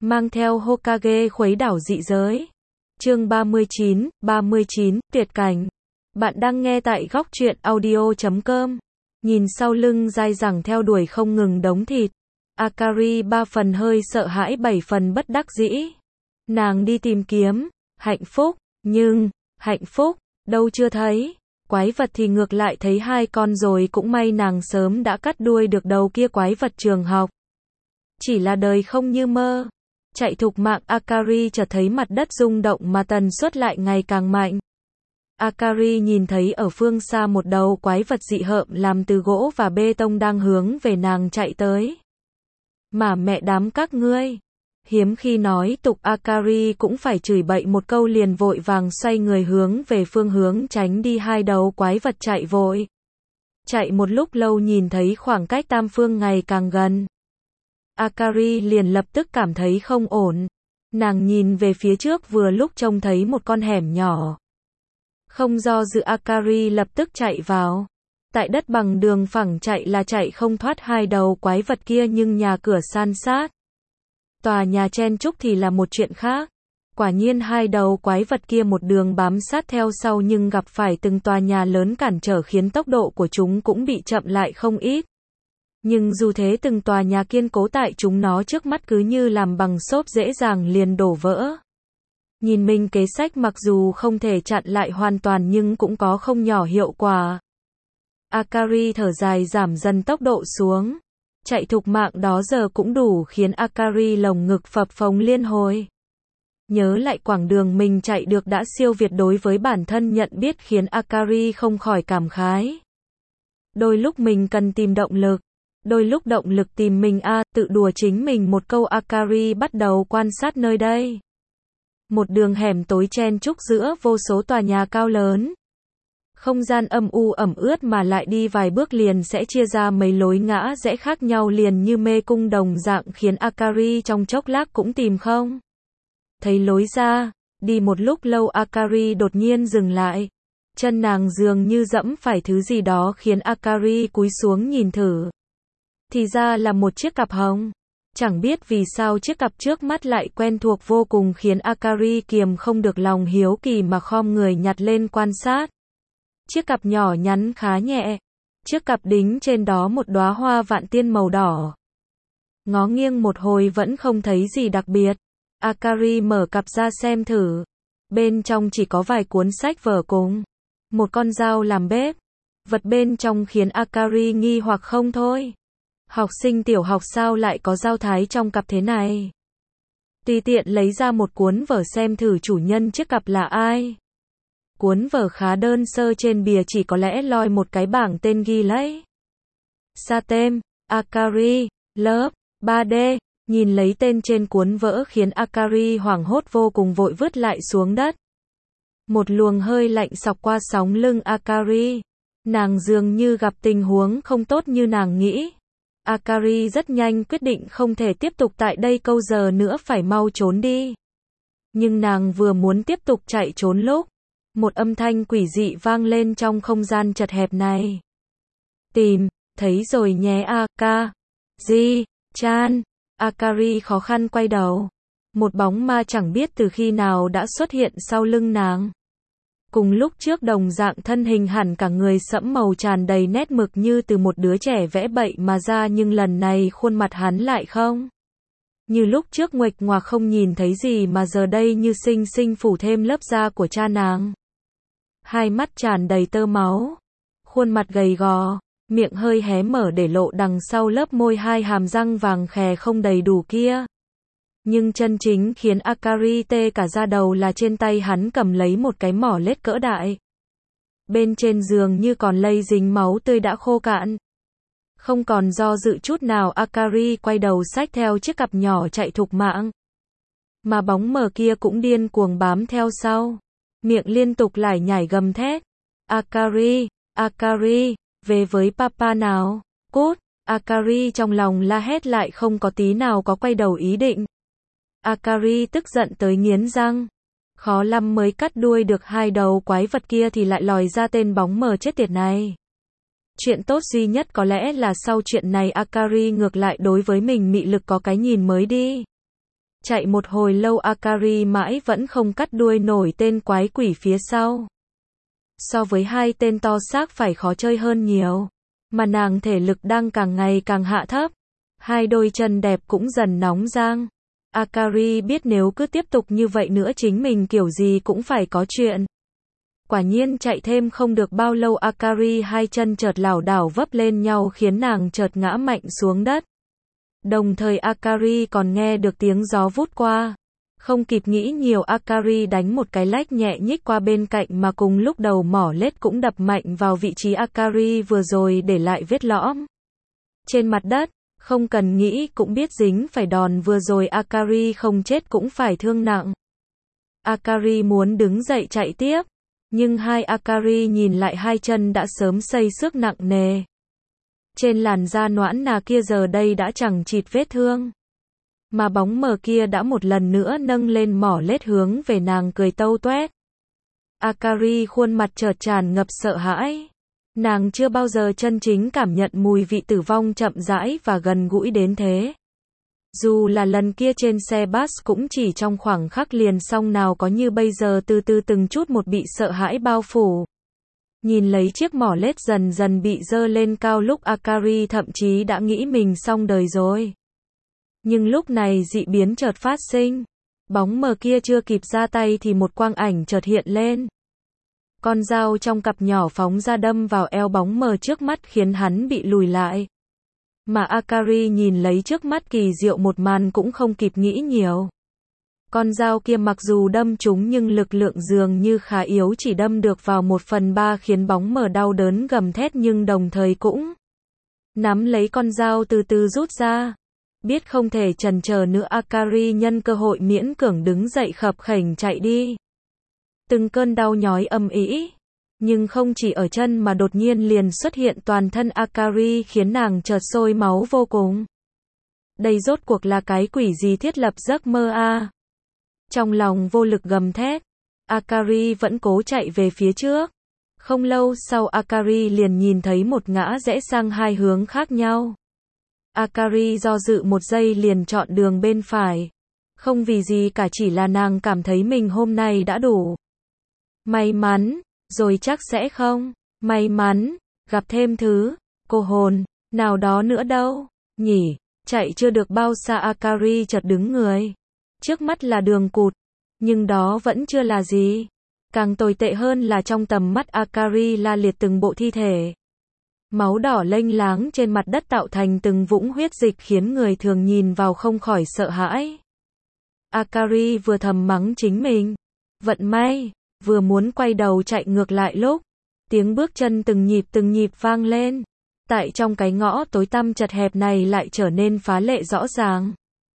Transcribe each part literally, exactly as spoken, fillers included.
mang theo Hokage khuấy đảo dị giới. Chương ba mươi chín, ba mươi chín, tuyệt cảnh. Bạn đang nghe tại góc truyện audio chấm com. Nhìn sau lưng dai dẳng theo đuổi không ngừng đống thịt, Akari ba phần hơi sợ hãi bảy phần bất đắc dĩ. Nàng đi tìm kiếm hạnh phúc, nhưng hạnh phúc đâu chưa thấy. Quái vật thì ngược lại thấy hai con rồi, cũng may nàng sớm đã cắt đuôi được đầu kia quái vật trường học. Chỉ là đời không như mơ. Chạy thục mạng, Akari chợt thấy mặt đất rung động mà tần suất lại ngày càng mạnh. Akari nhìn thấy ở phương xa một đầu quái vật dị hợm làm từ gỗ và bê tông đang hướng về nàng chạy tới. Mà mẹ đám các ngươi. Hiếm khi nói tục, Akari cũng phải chửi bậy một câu liền vội vàng xoay người hướng về phương hướng tránh đi hai đầu quái vật chạy vội. Chạy một lúc lâu nhìn thấy khoảng cách tam phương ngày càng gần. Akari liền lập tức cảm thấy không ổn. Nàng nhìn về phía trước vừa lúc trông thấy một con hẻm nhỏ. Không do dự, Akari lập tức chạy vào. Tại đất bằng đường phẳng chạy là chạy không thoát hai đầu quái vật kia, nhưng nhà cửa san sát, tòa nhà chen chúc thì là một chuyện khác. Quả nhiên hai đầu quái vật kia một đường bám sát theo sau, nhưng gặp phải từng tòa nhà lớn cản trở khiến tốc độ của chúng cũng bị chậm lại không ít. Nhưng dù thế, từng tòa nhà kiên cố tại chúng nó trước mắt cứ như làm bằng xốp dễ dàng liền đổ vỡ. Nhìn mình kế sách mặc dù không thể chặn lại hoàn toàn nhưng cũng có không nhỏ hiệu quả. Akari thở dài giảm dần tốc độ xuống. Chạy thục mạng đó giờ cũng đủ khiến Akari lồng ngực phập phồng liên hồi. Nhớ lại quãng đường mình chạy được đã siêu việt đối với bản thân nhận biết khiến Akari không khỏi cảm khái. Đôi lúc mình cần tìm động lực, đôi lúc động lực tìm mình a, à, tự đùa chính mình một câu. Akari bắt đầu quan sát nơi đây. Một đường hẻm tối chen chúc giữa vô số tòa nhà cao lớn. Không gian âm u ẩm ướt mà lại đi vài bước liền sẽ chia ra mấy lối ngã rẽ khác nhau liền như mê cung đồng dạng, khiến Akari trong chốc lát cũng tìm không thấy lối ra. Đi một lúc lâu Akari đột nhiên dừng lại. Chân nàng dường như dẫm phải thứ gì đó khiến Akari cúi xuống nhìn thử. Thì ra là một chiếc cặp hồng. Chẳng biết vì sao chiếc cặp trước mắt lại quen thuộc vô cùng khiến Akari kiềm không được lòng hiếu kỳ mà khom người nhặt lên quan sát. Chiếc cặp nhỏ nhắn khá nhẹ. Chiếc cặp đính trên đó một đóa hoa vạn tiên màu đỏ. Ngó nghiêng một hồi vẫn không thấy gì đặc biệt. Akari mở cặp ra xem thử. Bên trong chỉ có vài cuốn sách vở cùng một con dao làm bếp. Vật bên trong khiến Akari nghi hoặc không thôi. Học sinh tiểu học sao lại có dao thái trong cặp thế này? Tùy tiện lấy ra một cuốn vở xem thử chủ nhân chiếc cặp là ai. Cuốn vở khá đơn sơ, trên bìa chỉ có lẽ loi một cái bảng tên ghi lấy Satem, Akari, lớp ba D. Nhìn lấy tên trên cuốn vở khiến Akari hoảng hốt vô cùng, vội vứt lại xuống đất. Một luồng hơi lạnh xộc qua sóng lưng Akari. Nàng dường như gặp tình huống không tốt như nàng nghĩ. Akari rất nhanh quyết định không thể tiếp tục tại đây câu giờ nữa, phải mau trốn đi. Nhưng nàng vừa muốn tiếp tục chạy trốn lúc một âm thanh quỷ dị vang lên trong không gian chật hẹp này. Tìm, thấy rồi nhé Akari-chan. Akari khó khăn quay đầu. Một bóng ma chẳng biết từ khi nào đã xuất hiện sau lưng nàng. Cùng lúc trước đồng dạng thân hình hẳn cả người sẫm màu, tràn đầy nét mực như từ một đứa trẻ vẽ bậy mà ra, nhưng lần này khuôn mặt hắn lại không như lúc trước nguệch ngoạc không nhìn thấy gì, mà giờ đây như xinh xinh phủ thêm lớp da của cha nàng. Hai mắt tràn đầy tơ máu, khuôn mặt gầy gò, miệng hơi hé mở để lộ đằng sau lớp môi hai hàm răng vàng khè không đầy đủ kia. Nhưng chân chính khiến Akari tê cả da đầu là trên tay hắn cầm lấy một cái mỏ lết cỡ đại. Bên trên giường như còn lây dính máu tươi đã khô cạn. Không còn do dự chút nào, Akari quay đầu xách theo chiếc cặp nhỏ chạy thục mạng. Mà bóng mờ kia cũng điên cuồng bám theo sau. Miệng liên tục lải nhải gầm thét. Akari, Akari, về với papa nào, cút. Akari trong lòng la hét lại không có tí nào có quay đầu ý định. Akari tức giận tới nghiến răng. Khó lắm mới cắt đuôi được hai đầu quái vật kia thì lại lòi ra tên bóng mờ chết tiệt này. Chuyện tốt duy nhất có lẽ là sau chuyện này Akari ngược lại đối với mình mị lực có cái nhìn mới đi. Chạy một hồi lâu Akari mãi vẫn không cắt đuôi nổi tên quái quỷ phía sau. So với hai tên to xác phải khó chơi hơn nhiều. Mà nàng thể lực đang càng ngày càng hạ thấp. Hai đôi chân đẹp cũng dần nóng rang. Akari biết nếu cứ tiếp tục như vậy nữa chính mình kiểu gì cũng phải có chuyện. Quả nhiên chạy thêm không được bao lâu Akari hai chân chợt lảo đảo vấp lên nhau khiến nàng chợt ngã mạnh xuống đất. Đồng thời Akari còn nghe được tiếng gió vút qua. Không kịp nghĩ nhiều Akari đánh một cái lách nhẹ nhích qua bên cạnh mà cùng lúc đầu mỏ lết cũng đập mạnh vào vị trí Akari vừa rồi để lại vết lõm. Trên mặt đất, không cần nghĩ cũng biết dính phải đòn vừa rồi Akari không chết cũng phải thương nặng. Akari muốn đứng dậy chạy tiếp. Nhưng hai Akari nhìn lại hai chân đã sớm xây xước nặng nề. Trên làn da nõn nà kia giờ đây đã chẳng chịt vết thương. Mà bóng mờ kia đã một lần nữa nâng lên mỏ lết hướng về nàng cười tâu toét. Akari khuôn mặt chợt tràn ngập sợ hãi. Nàng chưa bao giờ chân chính cảm nhận mùi vị tử vong chậm rãi và gần gũi đến thế. Dù là lần kia trên xe bus cũng chỉ trong khoảng khắc liền xong nào có như bây giờ từ từ từng chút một bị sợ hãi bao phủ. Nhìn lấy chiếc mỏ lết dần dần bị dơ lên cao lúc Akari thậm chí đã nghĩ mình xong đời rồi. Nhưng lúc này dị biến chợt phát sinh. Bóng mờ kia chưa kịp ra tay thì một quang ảnh chợt hiện lên. Con dao trong cặp nhỏ phóng ra đâm vào eo bóng mờ trước mắt khiến hắn bị lùi lại. Mà Akari nhìn lấy trước mắt kỳ diệu một màn cũng không kịp nghĩ nhiều. Con dao kia mặc dù đâm trúng nhưng lực lượng dường như khá yếu chỉ đâm được vào một phần ba khiến bóng mờ đau đớn gầm thét nhưng đồng thời cũng nắm lấy con dao từ từ rút ra. Biết không thể chần chờ nữa Akari nhân cơ hội miễn cưỡng đứng dậy khập khểnh chạy đi. Từng cơn đau nhói âm ỉ. Nhưng không chỉ ở chân mà đột nhiên liền xuất hiện toàn thân Akari khiến nàng chợt sôi máu vô cùng. Đây rốt cuộc là cái quỷ gì thiết lập giấc mơ a? Trong lòng vô lực gầm thét, Akari vẫn cố chạy về phía trước. Không lâu sau Akari liền nhìn thấy một ngã rẽ sang hai hướng khác nhau. Akari do dự một giây liền chọn đường bên phải. Không vì gì cả chỉ là nàng cảm thấy mình hôm nay đã đủ may mắn, rồi chắc sẽ không may mắn gặp thêm thứ cô hồn nào đó nữa đâu nhỉ. Chạy chưa được bao xa Akari chợt đứng người. Trước mắt là đường cụt, nhưng đó vẫn chưa là gì. Càng tồi tệ hơn là trong tầm mắt Akari la liệt từng bộ thi thể. Máu đỏ lênh láng trên mặt đất tạo thành từng vũng huyết dịch khiến người thường nhìn vào không khỏi sợ hãi. Akari vừa thầm mắng chính mình. Vận may, vừa muốn quay đầu chạy ngược lại lúc tiếng bước chân từng nhịp từng nhịp vang lên. Tại trong cái ngõ tối tăm chật hẹp này lại trở nên phá lệ rõ ràng.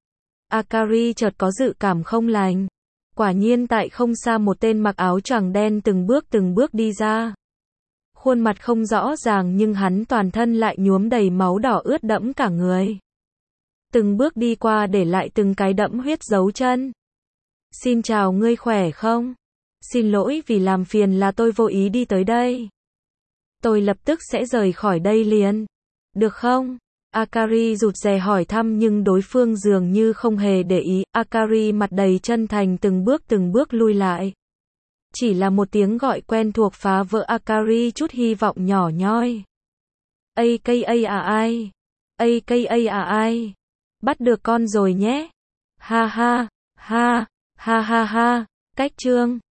Akari chợt có dự cảm không lành. Quả nhiên tại không xa một tên mặc áo choàng đen từng bước từng bước đi ra. Khuôn mặt không rõ ràng nhưng hắn toàn thân lại nhuốm đầy máu đỏ ướt đẫm cả người. Từng bước đi qua để lại từng cái đẫm huyết dấu chân. Xin chào, ngươi khỏe không? Xin lỗi vì làm phiền, là tôi vô ý đi tới đây. Tôi lập tức sẽ rời khỏi đây liền. Được không? Akari rụt rè hỏi thăm nhưng đối phương dường như không hề để ý. Akari mặt đầy chân thành từng bước từng bước lui lại. Chỉ là một tiếng gọi quen thuộc phá vỡ Akari chút hy vọng nhỏ nhoi. a ca a à ai? a ca a à ai? Bắt được con rồi nhé. Ha ha, ha, ha ha ha. Cách chương